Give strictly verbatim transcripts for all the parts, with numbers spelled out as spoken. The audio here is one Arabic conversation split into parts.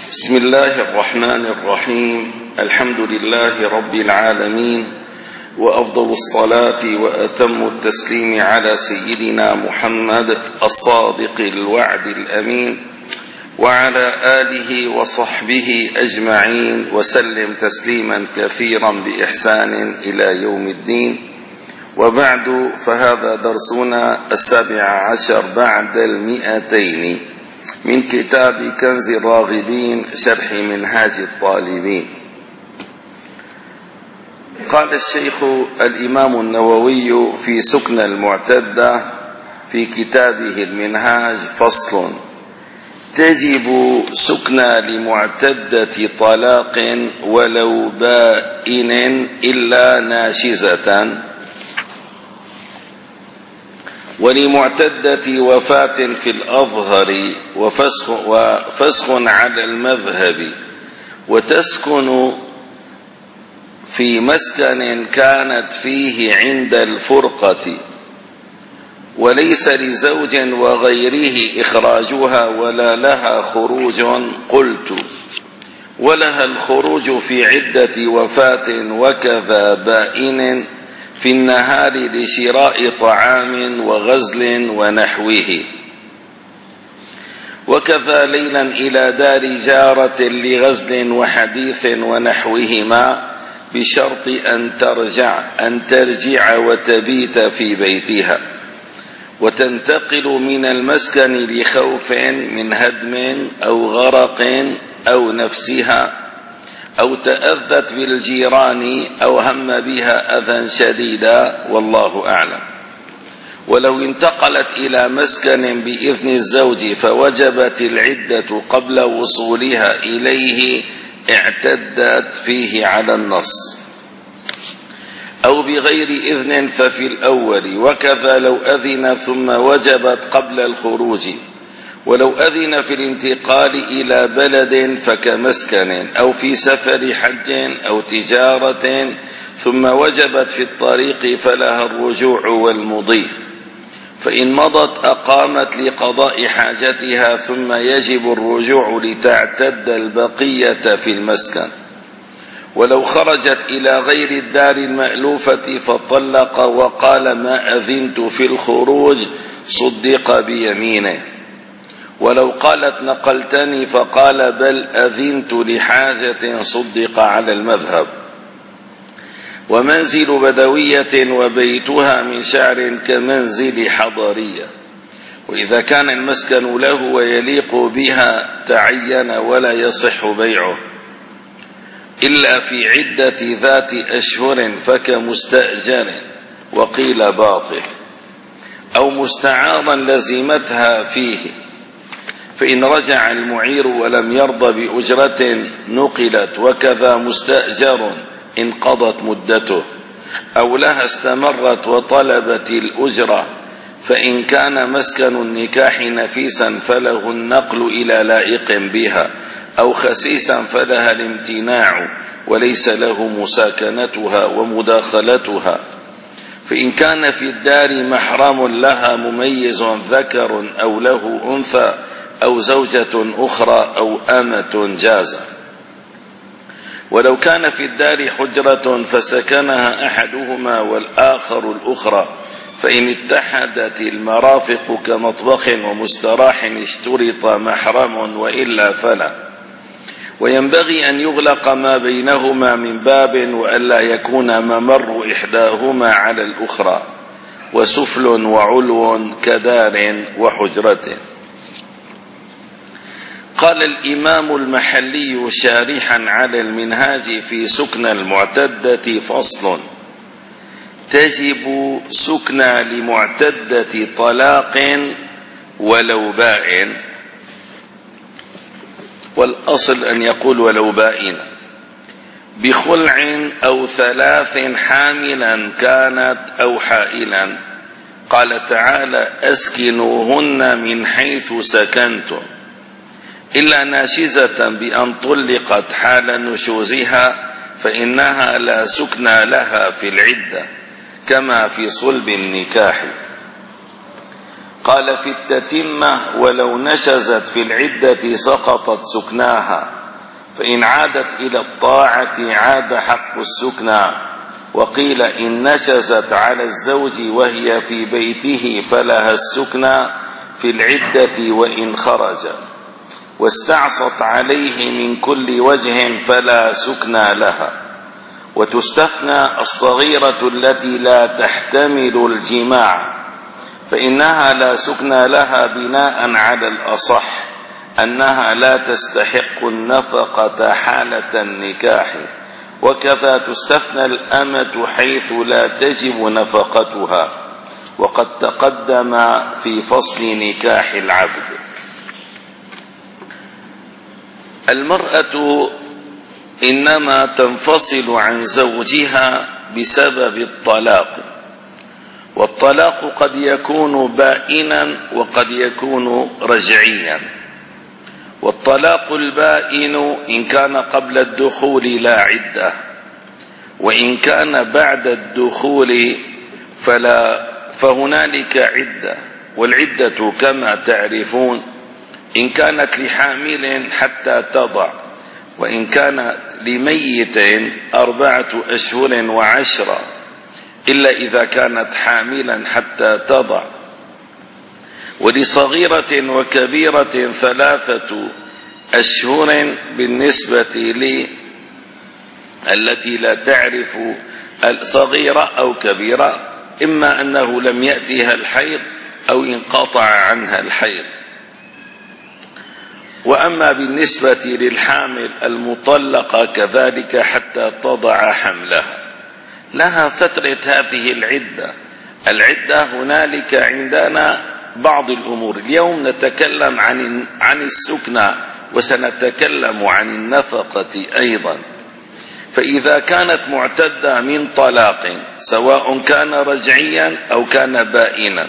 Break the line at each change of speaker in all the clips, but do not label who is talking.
بسم الله الرحمن الرحيم. الحمد لله رب العالمين، وأفضل الصلاة وأتم التسليم على سيدنا محمد الصادق الوعد الأمين وعلى آله وصحبه أجمعين وسلم تسليما كثيرا بإحسان إلى يوم الدين. وبعد، فهذا درسنا السابع عشر بعد المئتين من كتاب كنز الراغبين شرح منهاج الطالبين. قال الشيخ الإمام النووي في سكن المعتدة في كتابه المنهاج: فصل: تجب سكنى لمعتدة طلاق ولو بائن إلا ناشزة، ولمعتدة وفاة في الأظهر وفسخ, وفسخ على المذهب، وتسكن في مسكن كانت فيه عند الفرقة، وليس لزوج وغيره إخراجها ولا لها خروج. قلت: ولها الخروج في عدة وفاة، وكذا بائن في النهار لشراء طعام وغزل ونحوه، وكذا ليلا إلى دار جارة لغزل وحديث ونحوهما، بشرط أن ترجع أن ترجع وتبيت في بيتها، وتنتقل من المسكن لخوف من هدم أو غرق أو نفسها، أو تأذت بالجيران أو هم بها أذى شديدا، والله أعلم. ولو انتقلت إلى مسكن بإذن الزوج فوجبت العدة قبل وصولها إليه، اعتدت فيه على النص، أو بغير إذن ففي الأول، وكذا لو أذن ثم وجبت قبل الخروج. ولو أذن في الانتقال إلى بلد فكمسكن، أو في سفر حج أو تجارة ثم وجبت في الطريق فلها الرجوع والمضي، فإن مضت أقامت لقضاء حاجتها ثم يجب الرجوع لتعتد البقية في المسكن. ولو خرجت إلى غير الدار المألوفة فطلق وقال: ما أذنت في الخروج، صدق بيمينه. ولو قالت: نقلتني، فقال: بل أذنت لحاجة، صدق على المذهب. ومنزل بدوية وبيتها من شعر كمنزل حضرية، وإذا كان المسكن له ويليق بها تعين ولا يصح بيعه إلا في عدة ذات أشهر فكمستأجر، وقيل باطل، أو مستعارا لزمتها فيه، فإن رجع المعير ولم يرضى بأجرة نقلت، وكذا مستأجر انقضت مدته، أو لها استمرت وطلبت الأجرة، فإن كان مسكن النكاح نفيسا فله النقل إلى لائق بها، أو خسيسا فلها الامتناع وليس له مساكنتها ومداخلتها. فإن كان في الدار محرم لها مميز ذكر أو له أنثى أو زوجة أخرى أو أمة جاز. ولو كان في الدار حجرة فسكنها أحدهما والآخر الأخرى، فإن اتحدت المرافق كمطبخ ومستراح اشترط محرم، وإلا فلا. وينبغي أن يغلق ما بينهما من باب، وألا يكون ممر إحداهما على الأخرى، وسفل وعلو كدار وحجرة. قال الإمام المحلي شارحا على المنهاج في سكن المعتدة: فصل: تجب سكنى لمعتدة طلاق ولو بائن، والأصل أن يقول ولو بائن، بخلع أو ثلاث، حاملا كانت أو حائلا. قال تعالى: أسكنوهن من حيث سكنتم، إلا ناشزة بأن طلقت حال نشوزها، فإنها لا سكنى لها في العدة، كما في صلب النكاح. قال في التتمة: ولو نشزت في العدة سقطت سكناها، فإن عادت إلى الطاعة عاد حق السكنى. وقيل إن نشزت على الزوج وهي في بيته فلها السكنى في العدة وإن خرج، واستعصت عليه من كل وجه فلا سكنى لها. وتستثنى الصغيرة التي لا تحتمل الجماع، فإنها لا سكنى لها بناء على الأصح أنها لا تستحق النفقة حالة النكاح. وكذا تستثنى الأمة حيث لا تجب نفقتها، وقد تقدم في فصل نكاح العبد. المرأة إنما تنفصل عن زوجها بسبب الطلاق، والطلاق قد يكون بائنا وقد يكون رجعيا. والطلاق البائن إن كان قبل الدخول لا عدة، وإن كان بعد الدخول فلا فهنالك عدة. والعدة كما تعرفون إن كانت لحامل حتى تضع، وإن كانت لميت أربعة أشهر وعشرة، إلا إذا كانت حاملا حتى تضع. ولصغيرة وكبيرة ثلاثة أشهر بالنسبة لي التي لا تعرف الصغيرة أو كبيرة، إما أنه لم يأتيها الحيض أو انقطع عنها الحيض. وأما بالنسبة للحامل المطلقة كذلك حتى تضع حملها، لها فترة هذه العدة. العدة هنالك عندنا بعض الأمور. اليوم نتكلم عن عن السكنى، وسنتكلم عن النفقة أيضا. فإذا كانت معتدة من طلاق سواء كان رجعيا أو كان بائنا،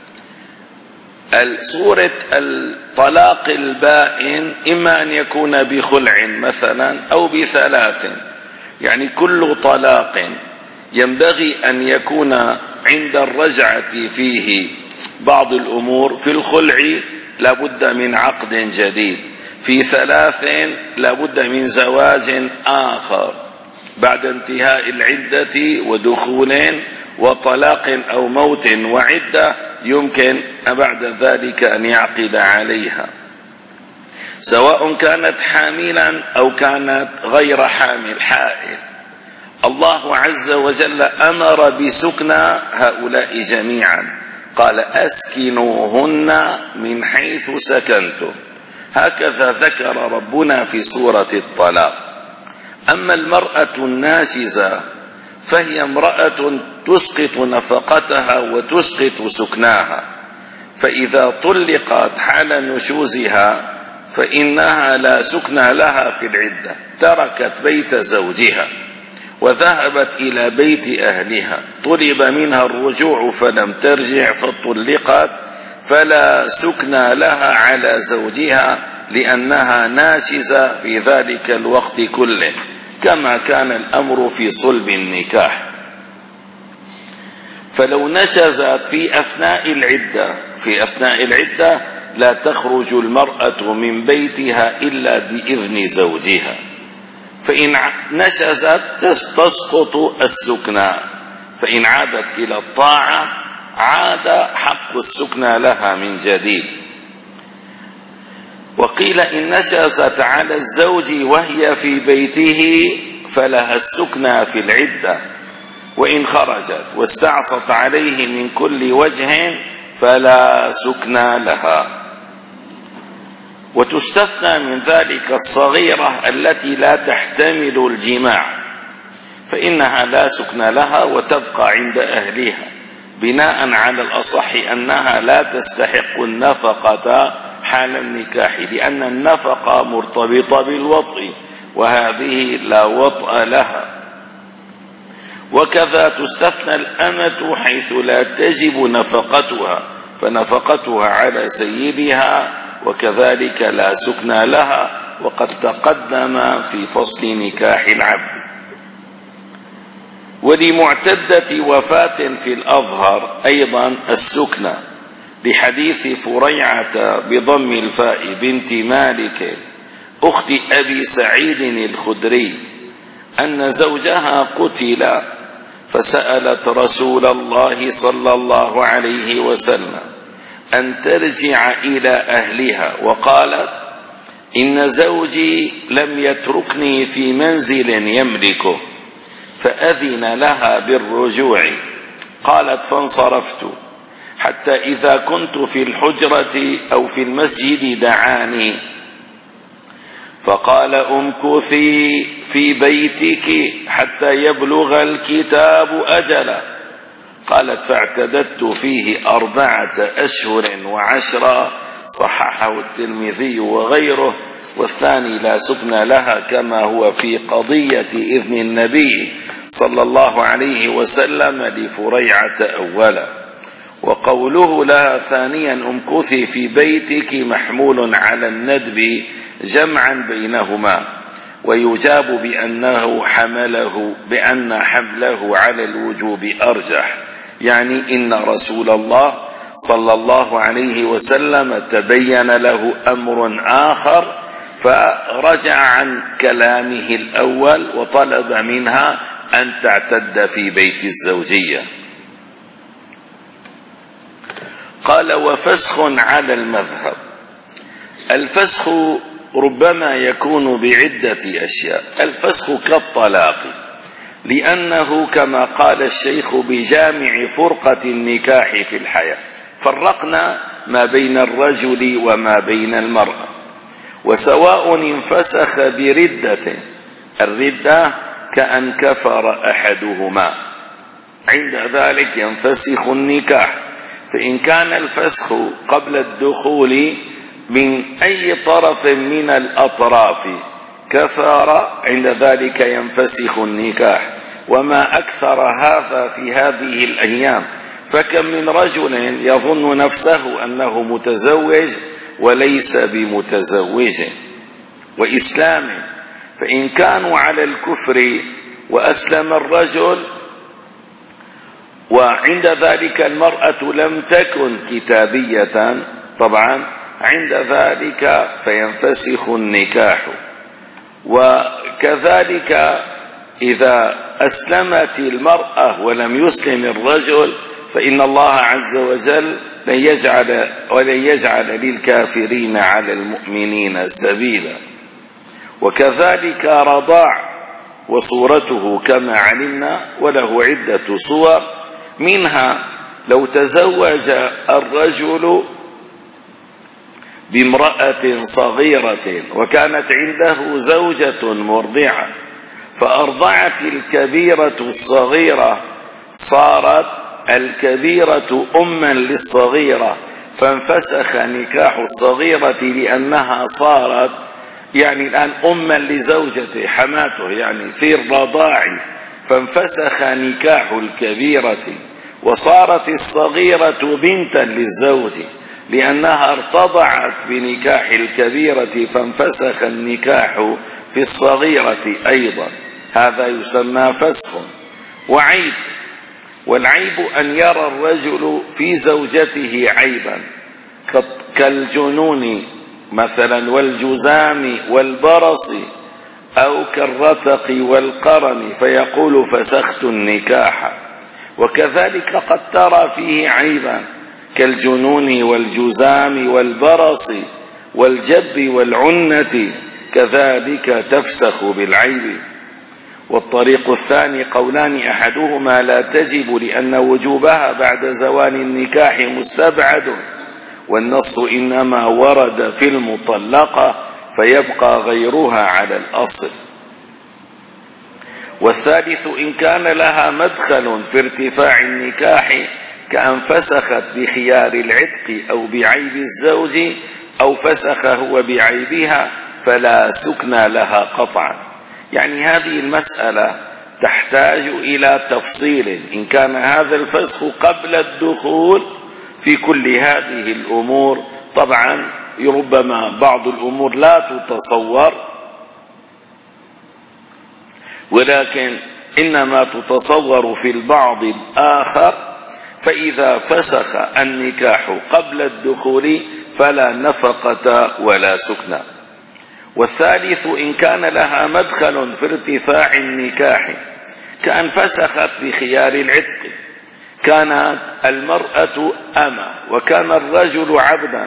صورة الطلاق البائن إما أن يكون بخلع مثلا أو بثلاث، يعني كل طلاق ينبغي أن يكون عند الرجعة فيه بعض الأمور. في الخلع لابد من عقد جديد، في ثلاث لابد من زواج آخر بعد انتهاء العدة ودخول وطلاق أو موت وعدة، يمكن بعد ذلك أن يعقد عليها، سواء كانت حاملا أو كانت غير حامل حائل. الله عز وجل أمر بسكنى هؤلاء جميعا، قال أسكنوهن من حيث سكنتم، هكذا ذكر ربنا في سورة الطلاق. أما المرأة الناشزة فهي امرأة تسقط نفقتها وتسقط سكناها، فإذا طلقت حال نشوزها فإنها لا سكنى لها في العدة، تركت بيت زوجها وذهبت إلى بيت أهلها، طلب منها الرجوع فلم ترجع فطلقت، فلا سكنى لها على زوجها لأنها ناشزة في ذلك الوقت كله، كما كان الأمر في صلب النكاح. فلو نشزت في أثناء العدة في أثناء العدة لا تخرج المرأة من بيتها إلا بإذن زوجها، فإن نشزت تسقط السكنى، فإن عادت إلى الطاعة عاد حق السكنى لها من جديد. وقيل إن نشزت على الزوج وهي في بيته فلها السكنى في العدة، وإن خرجت واستعصت عليه من كل وجه فلا سكنى لها. وتستثنى من ذلك الصغيرة التي لا تحتمل الجماع، فإنها لا سكنى لها وتبقى عند أهلها، بناء على الأصح أنها لا تستحق النفقة حال النكاح، لأن النفقة مرتبطة بالوطء، وهذه لا وطء لها. وكذا تستثنى الأمة حيث لا تجب نفقتها، فنفقتها على سيدها، وكذلك لا سكنى لها، وقد تقدم في فصل نكاح العبد. ولمعتدة وفاة في الأظهر أيضا السكنى، لحديث فريعة بضم الفاء بنت مالك أخت أبي سعيد الخدري أن زوجها قتل، فسألت رسول الله صلى الله عليه وسلم أن ترجع إلى أهلها، وقالت: إن زوجي لم يتركني في منزل يملكه، فأذن لها بالرجوع. قالت: فانصرفت حتى إذا كنت في الحجرة أو في المسجد دعاني فقال: امكثي في بيتك حتى يبلغ الكتاب أجله. قالت: فاعتددت فيه أربعة أشهر وعشرة، صححه الترمذي وغيره، والثاني لا سكن لها كما هو في قضية إذن النبي صلى الله عليه وسلم لفريعة أولا. وقوله لها ثانيا امكثي في بيتك محمول على الندب جمعا بينهما، ويجاب بأنه حمله بأن حمله على الوجوب أرجح، يعني إن رسول الله صلى الله عليه وسلم تبين له أمر آخر فرجع عن كلامه الأول وطلب منها أن تعتد في بيت الزوجية. قال: وفسخ على المذهب. الفسخ ربما يكون بعدة أشياء. الفسخ كالطلاق، لأنه كما قال الشيخ بجامع فرقة النكاح في الحياة، فرقنا ما بين الرجل وما بين المرأة، وسواء انفسخ بردة، الردة كأن كفر أحدهما، عند ذلك ينفسخ النكاح. فإن كان الفسخ قبل الدخول من أي طرف من الأطراف كفر، عند ذلك ينفسخ النكاح. وما أكثر هذا في هذه الأيام، فكم من رجل يظن نفسه أنه متزوج وليس بمتزوج. وإسلام، فإن كانوا على الكفر وأسلم الرجل وعند ذلك المرأة لم تكن كتابية، طبعا عند ذلك فينفسخ النكاح. وكذلك إذا أسلمت المرأة ولم يسلم الرجل، فإن الله عز وجل لن يجعل ولن يجعل للكافرين على المؤمنين سبيلا. وكذلك رضاع، وصورته كما علمنا وله عدة صور، منها لو تزوج الرجل بامرأة صغيرة وكانت عنده زوجة مرضعة، فأرضعت الكبيرة الصغيرة، صارت الكبيرة أما للصغيرة، فانفسخ نكاح الصغيرة لأنها صارت يعني الآن أما لزوجته، حماته يعني في الرضاع، فانفسخ نكاح الكبيرة، وصارت الصغيرة بنتا للزوج لأنها ارتضعت بنكاح الكبيرة، فانفسخ النكاح في الصغيرة أيضا. هذا يسمى فسخ. وعيب، والعيب أن يرى الرجل في زوجته عيبا كالجنون مثلا والجزام والبرص، أو كالرتق والقرن، فيقول فسخت النكاح. وكذلك قد ترى فيه عيبا كالجنون والجزام والبرص والجب والعنة، كذلك تفسخ بالعيب. والطريق الثاني قولان، أحدهما لا تجب لأن وجوبها بعد زوال النكاح مستبعد، والنص إنما ورد في المطلقة فيبقى غيرها على الأصل. والثالث إن كان لها مدخل في ارتفاع النكاح، كأن فسخت بخيار العتق أو بعيب الزوج، أو فسخ هو بعيبها، فلا سكن لها قطعا. يعني هذه المسألة تحتاج إلى تفصيل. إن كان هذا الفسخ قبل الدخول في كل هذه الأمور، طبعا ربما بعض الأمور لا تتصور، ولكن إنما تتصور في البعض الآخر. فإذا فسخ النكاح قبل الدخول فلا نفقة ولا سكنى. والثالث إن كان لها مدخل في ارتفاع النكاح كأن فسخت بخيار العتق، كانت المرأة أمة وكان الرجل عبدا،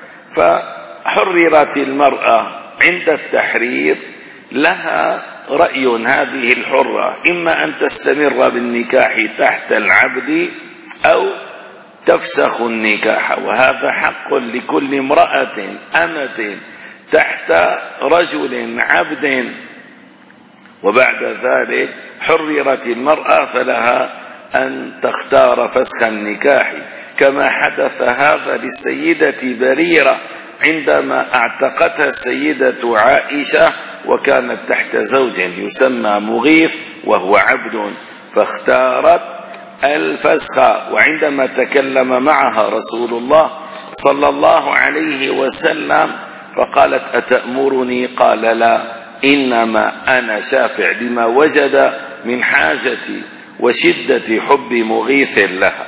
فحررت المرأة عند التحرير، لها رأي هذه الحرة إما أن تستمر بالنكاح تحت العبد أو تفسخ النكاح، وهذا حق لكل امرأة أمة تحت رجل عبد، وبعد ذلك حررت المرأة فلها أن تختار فسخ النكاح، كما حدث هذا للسيدة بريرة عندما اعتقتها السيدة عائشة وكانت تحت زوج يسمى مغيث وهو عبد، فاختارت الفسخ. وعندما تكلم معها رسول الله صلى الله عليه وسلم فقالت أتأمرني؟ قال لا، إنما أنا شافع لما وجد من حاجتي وشدة حب مغيث لها.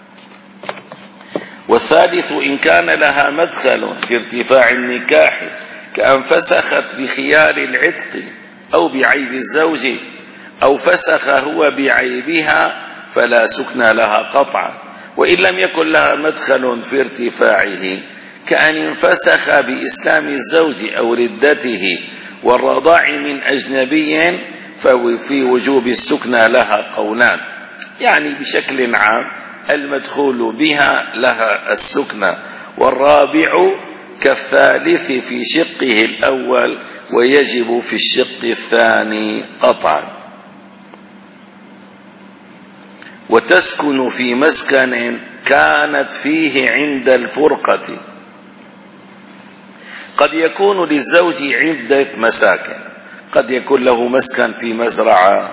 والثالث إن كان لها مدخل في ارتفاع النكاح كأن فسخت بخيار العتق أو بعيب الزوج أو فسخ هو بعيبها فلا سكن لها قطعا. وإن لم يكن لها مدخل في ارتفاعه كأن انفسخ بإسلام الزوج أو ردته والرضاع من أجنبي ففي وجوب السكن لها قولان، يعني بشكل عام المدخول بها لها السكن، والرابع كالثالث في شقه الأول ويجب في الشق الثاني قطعا. وتسكن في مسكن كانت فيه عند الفرقة. قد يكون للزوج عدة مساكن، قد يكون له مسكن في مزرعة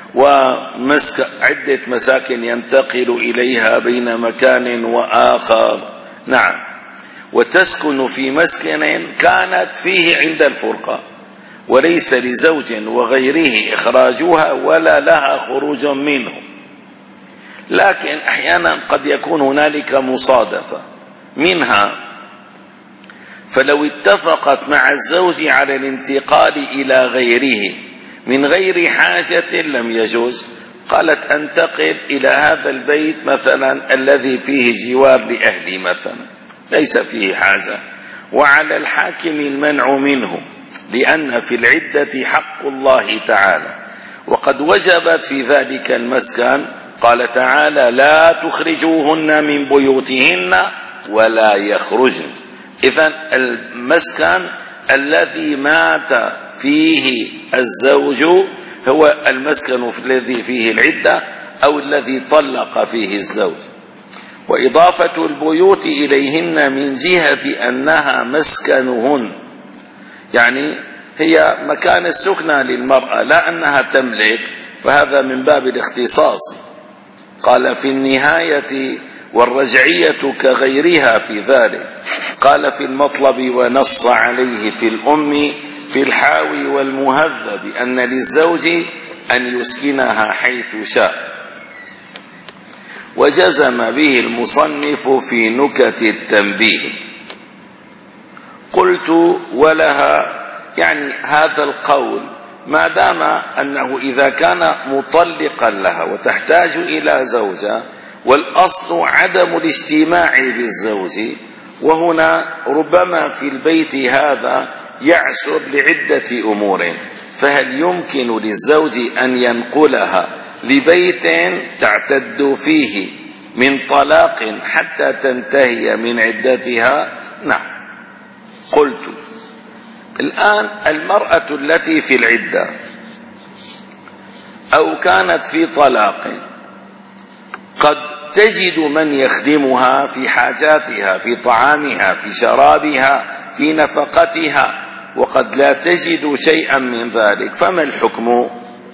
وعدة مساكن ينتقل إليها بين مكان وآخر. نعم، وتسكن في مسكن كانت فيه عند الفرقة وليس لزوج وغيره إخراجها ولا لها خروج منه، لكن أحيانا قد يكون هنالك مصادفة منها، فلو اتفقت مع الزوج على الانتقال إلى غيره من غير حاجة لم يجوز، قالت أنتقل إلى هذا البيت مثلا الذي فيه جوار لأهلي مثلا ليس فيه حاجة، وعلى الحاكم المنع منه لأن في العدة حق الله تعالى، وقد وجبت في ذلك المسكن قال تعالى لا تخرجوهن من بيوتهن ولا يخرجن. إذن المسكن الذي مات فيه الزوج هو المسكن الذي فيه العدة أو الذي طلق فيه الزوج. وإضافة البيوت إليهن من جهة أنها مسكنهن، يعني هي مكان السكنى للمرأة لا أنها تملك، فهذا من باب الاختصاص. قال في النهاية والرجعية كغيرها في ذلك. قال في المطلب ونص عليه في الأم في الحاوي والمهذب أن للزوج أن يسكنها حيث شاء. وجزم به المصنف في نكت التنبيه. قلت ولها، يعني هذا القول ما دام أنه إذا كان مطلقا لها وتحتاج إلى زوجة والأصل عدم الاجتماع بالزوج، وهنا ربما في البيت هذا يعسر لعدة أمور، فهل يمكن للزوج أن ينقلها لبيت تعتد فيه من طلاق حتى تنتهي من عدتها؟ نعم. قلت الآن المرأة التي في العدة أو كانت في طلاق قد تجد من يخدمها في حاجاتها، في طعامها، في شرابها، في نفقتها، وقد لا تجد شيئا من ذلك، فما الحكم؟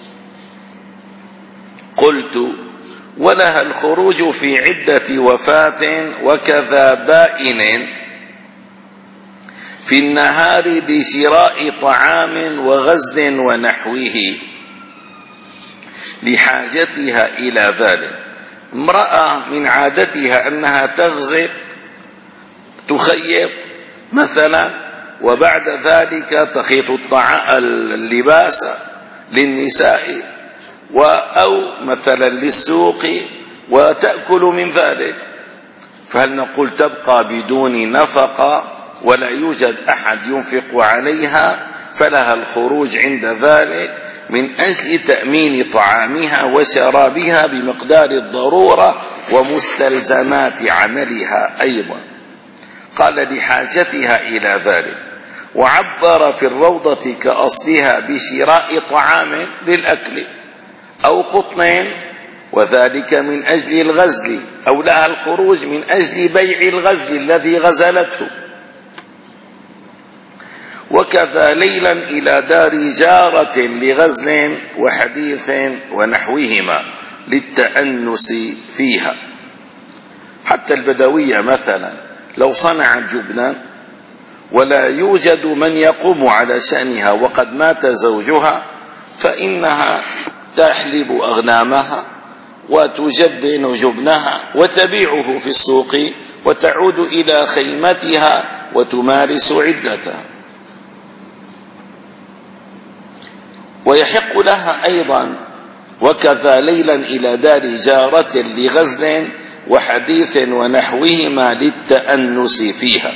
قلت ولها الخروج في عدة وفاة وكذا بائن في النهار لشراء طعام وغزل ونحوه لحاجتها إلى ذلك. امرأة من عادتها أنها تغزل تخيط مثلا وبعد ذلك تخيط اللباس للنساء أو مثلا للسوق وتأكل من ذلك، فهل نقول تبقى بدون نفقة ولا يوجد أحد ينفق عليها فلها الخروج عند ذلك من أجل تأمين طعامها وشرابها بمقدار الضرورة ومستلزمات عملها أيضا؟ قال لحاجتها إلى ذلك. وعبر في الروضة كأصلها بشراء طعام للأكل أو قطن، وذلك من أجل الغزل، أو لها الخروج من أجل بيع الغزل الذي غزلته. وكذا ليلا إلى دار جارة لغزل وحديث ونحوهما للتأنس فيها. حتى البدوية مثلا لو صنعت جبنا ولا يوجد من يقوم على شأنها وقد مات زوجها، فإنها تحلب أغنامها وتجبن جبنها وتبيعه في السوق وتعود إلى خيمتها وتمارس عدتها. ويحق لها أيضا وكذا ليلا إلى دار جارة لغزل وحديث ونحوهما للتأنس فيها.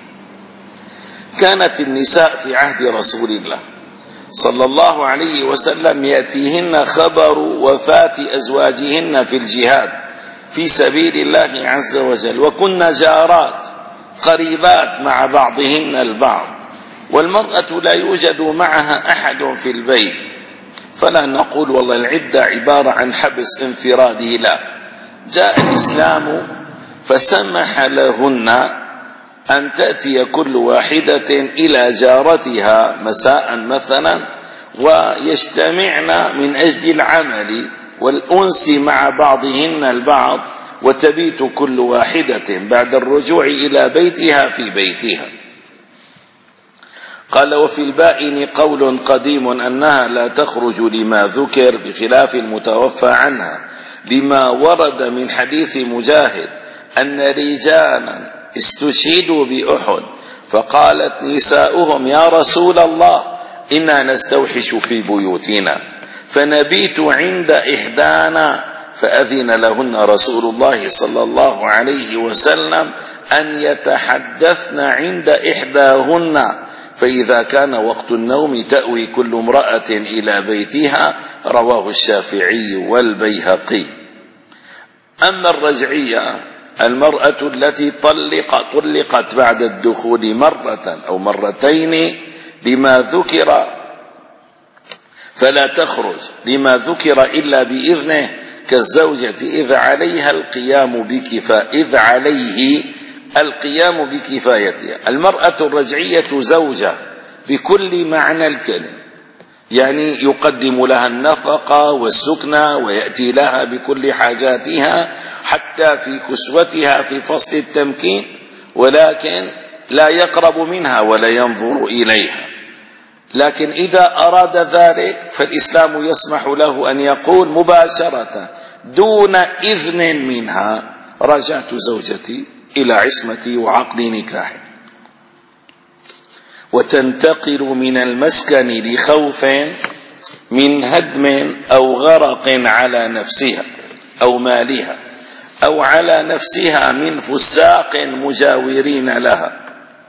كانت النساء في عهد رسول الله صلى الله عليه وسلم يأتيهن خبر وفاة أزواجهن في الجهاد في سبيل الله عز وجل، وكن جارات قريبات مع بعضهن البعض، والمرأة لا يوجد معها أحد في البيت، فلا نقول والله العدة عبارة عن حبس انفرادي، لا، جاء الإسلام فسمح لهن أن تأتي كل واحدة إلى جارتها مساء مثلا ويجتمعن من أجل العمل والأنس مع بعضهن البعض، وتبيت كل واحدة بعد الرجوع إلى بيتها في بيتها. قال وفي البائن قول قديم أنها لا تخرج لما ذكر بخلاف المتوفى عنها، لما ورد من حديث مجاهد أن رجالا استشهدوا بأحد فقالت نساؤهم يا رسول الله إنا نستوحش في بيوتنا فنبيت عند إحدانا، فأذن لهن رسول الله صلى الله عليه وسلم أن يتحدثن عند إحداهن، فإذا كان وقت النوم تأوي كل امرأة إلى بيتها. رواه الشافعي والبيهقي. أما الرجعية المرأة التي طلقت طلقت بعد الدخول مرة أو مرتين لما ذكر فلا تخرج لما ذكر إلا بإذنه كالزوجة إذ عليها القيام بكفاء إذ عليه القيام بكفايتها. المرأة الرجعية زوجة بكل معنى الكلمة، يعني يقدم لها النفقة والسكنة ويأتي لها بكل حاجاتها حتى في كسوتها في فصل التمكين، ولكن لا يقرب منها ولا ينظر إليها. لكن إذا أراد ذلك فالإسلام يسمح له أن يقول مباشرة دون إذن منها رجعت زوجتي إلى عصمتي وعقد نكاحي، وتنتقل من المسكن لخوف من هدم أو غرق على نفسها أو مالها أو على نفسها من فساق مجاورين لها،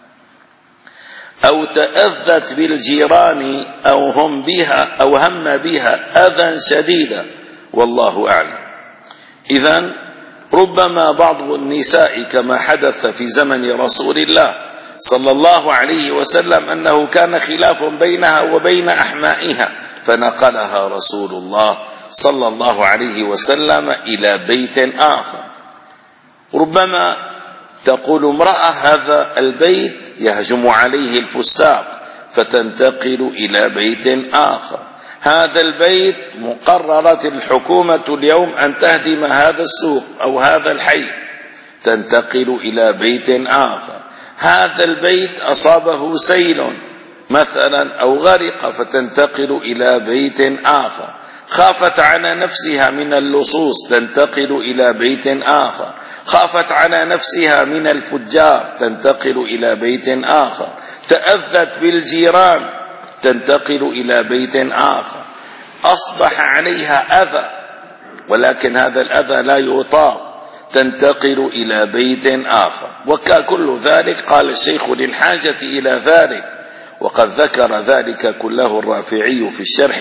أو تأذت بالجيران أو هم بها أو هم بها أذى شديدا، والله أعلم. إذن ربما بعض النساء كما حدث في زمن رسول الله صلى الله عليه وسلم أنه كان خلاف بينها وبين أحمائها فنقلها رسول الله صلى الله عليه وسلم إلى بيت آخر. ربما تقول امرأة هذا البيت يهجم عليه الفساق فتنتقل إلى بيت آخر، هذا البيت مقررت الحكومة اليوم أن تهدم هذا السوق أو هذا الحي تنتقل إلى بيت آخر، هذا البيت أصابه سيل مثلا أو غرق فتنتقل إلى بيت آخر، خافت على نفسها من اللصوص تنتقل إلى بيت آخر، خافت على نفسها من الفجار تنتقل إلى بيت آخر، تأذت بالجيران تنتقل إلى بيت آخر، أصبح عليها أذى ولكن هذا الأذى لا يطاق تنتقل إلى بيت آخر. وكل ذلك قال الشيخ للحاجة إلى ذلك، وقد ذكر ذلك كله الرافعي في الشرح.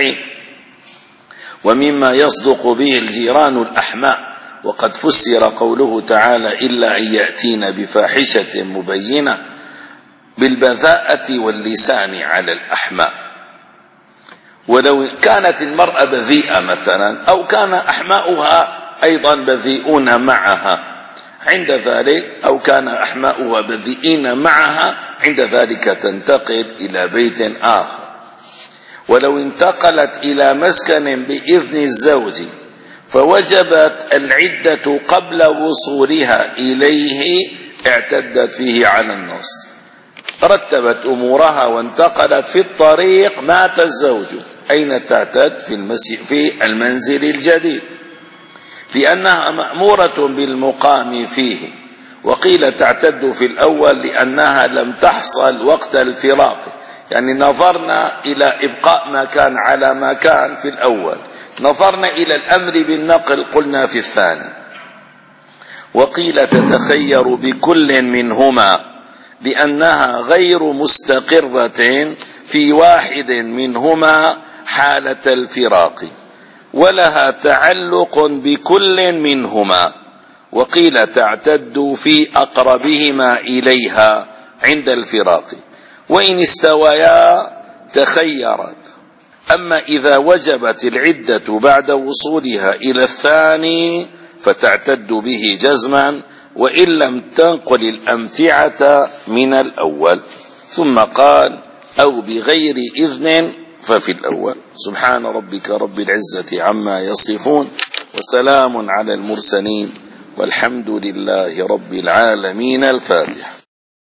ومما يصدق به الجيران الأحماء، وقد فسر قوله تعالى إلا أن يأتين بفاحشة مبينة بالبذاءة واللسان على الأحماء. ولو كانت المرأة بذيئة مثلا أو كان أحماؤها أيضا بذيئون معها عند ذلك، أو كان أحماؤها بذيئين معها عند ذلك تنتقل إلى بيت آخر. ولو انتقلت إلى مسكن بإذن الزوج فوجبت العدة قبل وصولها إليه اعتدت فيه على النص، رتبت أمورها وانتقلت في الطريق، مات الزوج، أين تعتد؟ في المنزل الجديد، لأنها مأمورة بالمقام فيه. وقيل تعتد في الأول لأنها لم تحصل وقت الفراق، يعني نظرنا إلى إبقاء ما كان على ما كان في الأول، نظرنا إلى الأمر بالنقل قلنا في الثاني. وقيل تتخير بكل منهما لأنها غير مستقرة في واحد منهما حالة الفراق، ولها تعلق بكل منهما. وقيل تعتد في أقربهما إليها عند الفراق، وإن استويا تخيرت. أما إذا وجبت العدة بعد وصولها إلى الثاني فتعتد به جزما، وإن لم تنقل الأمتعة من الأول. ثم قال أو بغير إذن ففي الأول. سبحان ربك رب العزة عما يصفون، وسلام على المرسلين، والحمد لله رب العالمين. الفاتحة.